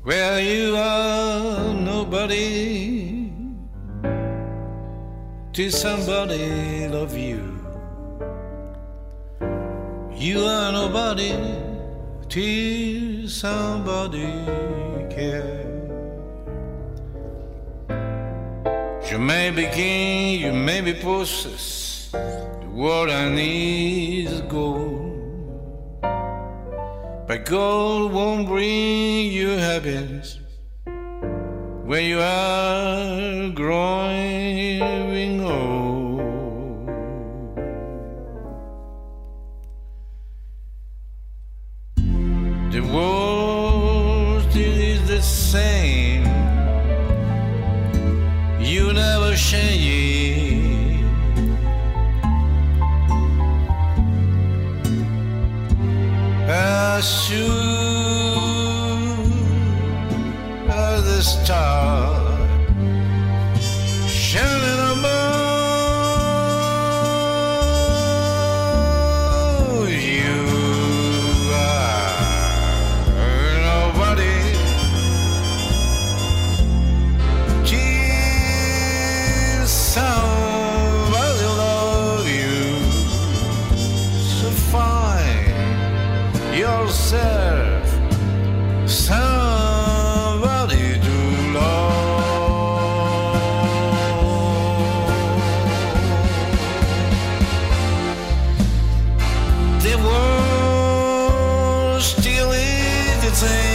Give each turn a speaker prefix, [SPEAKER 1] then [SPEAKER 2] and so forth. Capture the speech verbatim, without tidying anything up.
[SPEAKER 1] Well, you are nobody till somebody love you. You are nobody till somebody care. You may be king, you may be possessed. The world I need is gold. But gold won't bring you happiness when you are growing old. The world still is the same. You never change. As soon as the star shining above you, are nobody till somebody love you. So fine yourself somebody to love. The world still is the same.